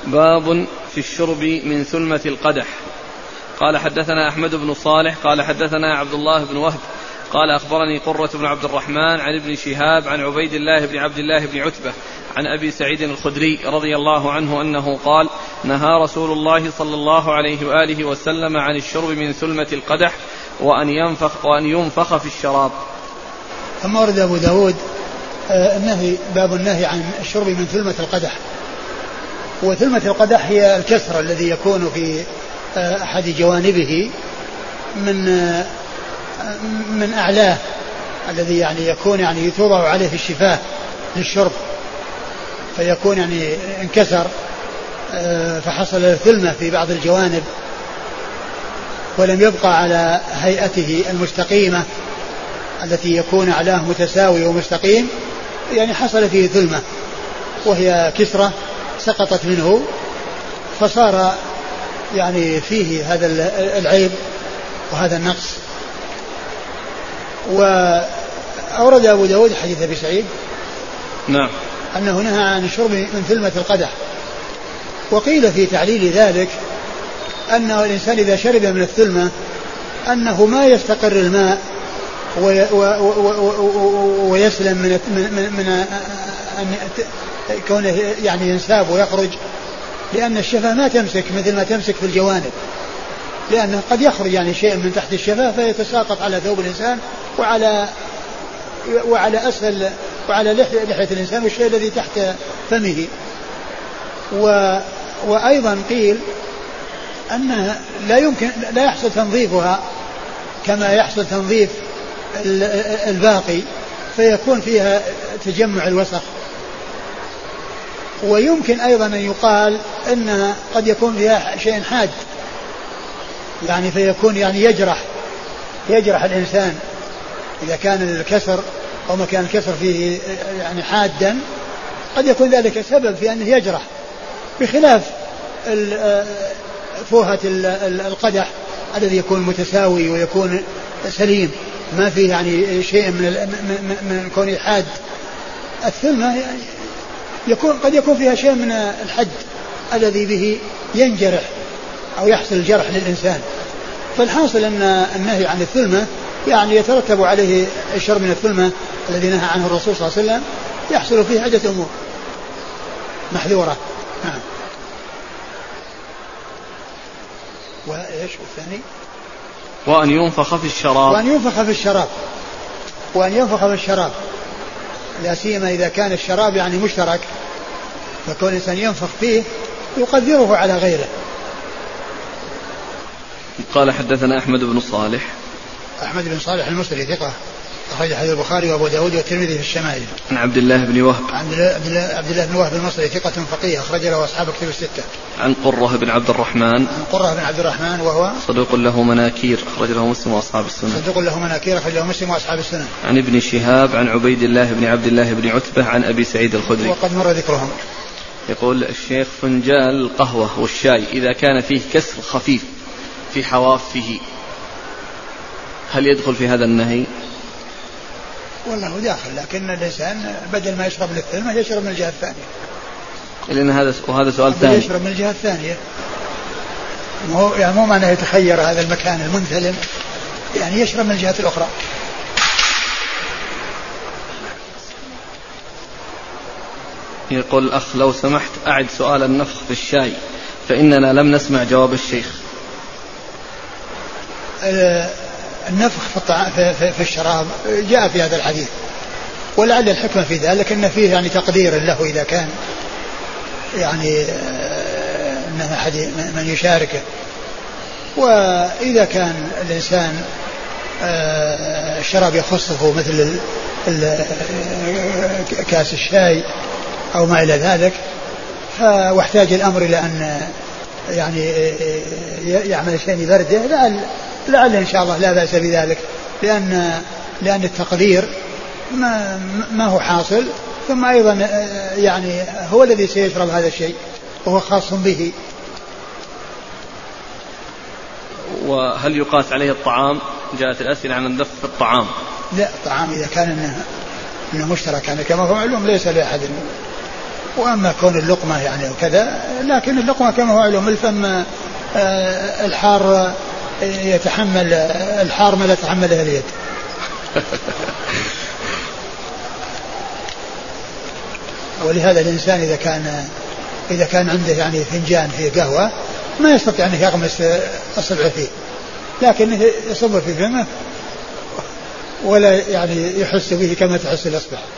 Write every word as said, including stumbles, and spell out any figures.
باب في الشرب من ثلمة القدح. قال حدثنا أحمد بن صالح قال حدثنا عبد الله بن وهب قال أخبرني قرة بن عبد الرحمن عن ابن شهاب عن عبيد الله بن عبد الله بن عتبة عن أبي سعيد الخدري رضي الله عنه أنه قال نهى رسول الله صلى الله عليه وآله وسلم عن الشرب من ثلمة القدح وأن ينفخ, وأن ينفخ في الشراب. ثم ورد أبو داود النهي باب النهي عن الشرب من ثلمة القدح. وثلمة القدح هي الكسر الذي يكون في أحد جوانبه من من أعلاه الذي يعني يكون يعني توضع عليه الشفاه للشرب فيكون يعني انكسر فحصل ثلمة في بعض الجوانب ولم يبقى على هيئته المستقيمة التي يكون أعلاه متساوي ومستقيم يعني حصل فيه ثلمة وهي كسرة سقطت منه فصار يعني فيه هذا العيب وهذا النقص. وأورد أبو داود حديث أبي سعيد نعم أنه نهى عن الشرب من ثلمة القدح. وقيل في تعليل ذلك أنه الإنسان إذا شرب من الثلمة أنه ما يستقر الماء ويسلم من من من أن كونه يعني ينساب ويخرج لأن الشفاه ما تمسك مثل ما تمسك في الجوانب لأنه قد يخرج يعني شيء من تحت الشفاه فيتساقط على ثوب الإنسان وعلى وعلى أسفل وعلى لحية الإنسان والشيء الذي تحت فمه. و وأيضا قيل أنها لا يمكن لا يحصل تنظيفها كما يحصل تنظيف الباقي فيكون فيها تجمع الوسخ. ويمكن أيضا أن يقال أنها قد يكون فيها شيء حاد يعني فيكون يعني يجرح يجرح الإنسان إذا كان الكسر أو مكان الكسر فيه يعني حادا قد يكون ذلك سبب في أنه يجرح بخلاف فوهة القدح الذي يكون متساوي ويكون سليم ما فيه يعني شيء من من كون حاد. الثلمة يعني يكون قد يكون فيها شيء من الحد الذي به ينجرح أو يحصل الجرح للإنسان. فالحاصل أن النهي عن الثلمة يعني يترتب عليه الشرب من الثلمة الذي نهى عنه الرسول صلى الله عليه وسلم يحصل فيه عدة أمور محذورة. نعم. وإيش الثاني؟ وأن ينفخ في الشراب. وأن ينفخ في الشراب وأن ينفخ في الشراب لا سيما إذا كان الشراب يعني مشترك فكون الإنسان ينفخ فيه يقدره على غيره. قال حدثنا أحمد بن صالح أحمد بن صالح المصري ثقة أخرج حديث البخاري وأبو داود والترمذي في الشمائل. عن عبد الله بن وهب عن عبد الله بن وهب المصري ثقة فقيه أخرج له أصحاب كتب الستة. عن قرة بن عبد الرحمن عن قرة بن عبد الرحمن وهو صدوق له مناكير أخرج له مسلم وأصحاب السنن. صدوق له مناكير أخرج له مسلم وأصحاب السنن. عن ابن شهاب عن عبيد الله بن عبد الله بن عتبة عن أبي سعيد الخدري وقد مر ذكرهم. يقول الشيخ فنجان القهوة والشاي إذا كان فيه كسر خفيف في حوافه هل يدخل في هذا النهي؟ والله داخل لكن الإنسان بدل ما يشرب من الثلمة يشرب من الجهة الثانية. لأن هذا وهذا سؤال ثاني. يشرب من الجهة الثانية مو يعني مو معناه يتخير هذا المكان المنثلم يعني يشرب من الجهة الأخرى. يقول الأخ لو سمحت أعد سؤال النفخ في الشاي فإننا لم نسمع جواب الشيخ. النفخ في, الطع... في, في, في الشراب جاء في هذا الحديث ولعل الحكمة في ذلك أن فيه يعني تقدير له إذا كان يعني أنه أحد من يشاركه. وإذا كان الإنسان الشراب يخصه مثل كاس الشاي أو ما إلى ذلك واحتاج الأمر إلى أن يعني يعمل شيء يبرده لعل لعل إن شاء الله لا بأس بذلك لأن لأن التقدير ما ما هو حاصل ثم أيضا يعني هو الذي سيشرب هذا الشيء وهو خاص به. وهل يقاس عليه الطعام؟ جاءت الأسئلة عن النفخ في الطعام. لا الطعام إذا كان إنه, إنه مشترك يعني كما هو معلوم ليس لأحد وأما كون اللقمة يعني وكذا، لكن اللقمة كما هو علم الفم الحار يتحمل الحار ما لا تحمله اليد. ولهذا الإنسان إذا كان إذا كان عنده يعني فنجان فيه قهوة ما يستطيع أن يغمس أصبعه فيه، لكنه يصب في فمه ولا يعني يحس به كما تحس الأصبع.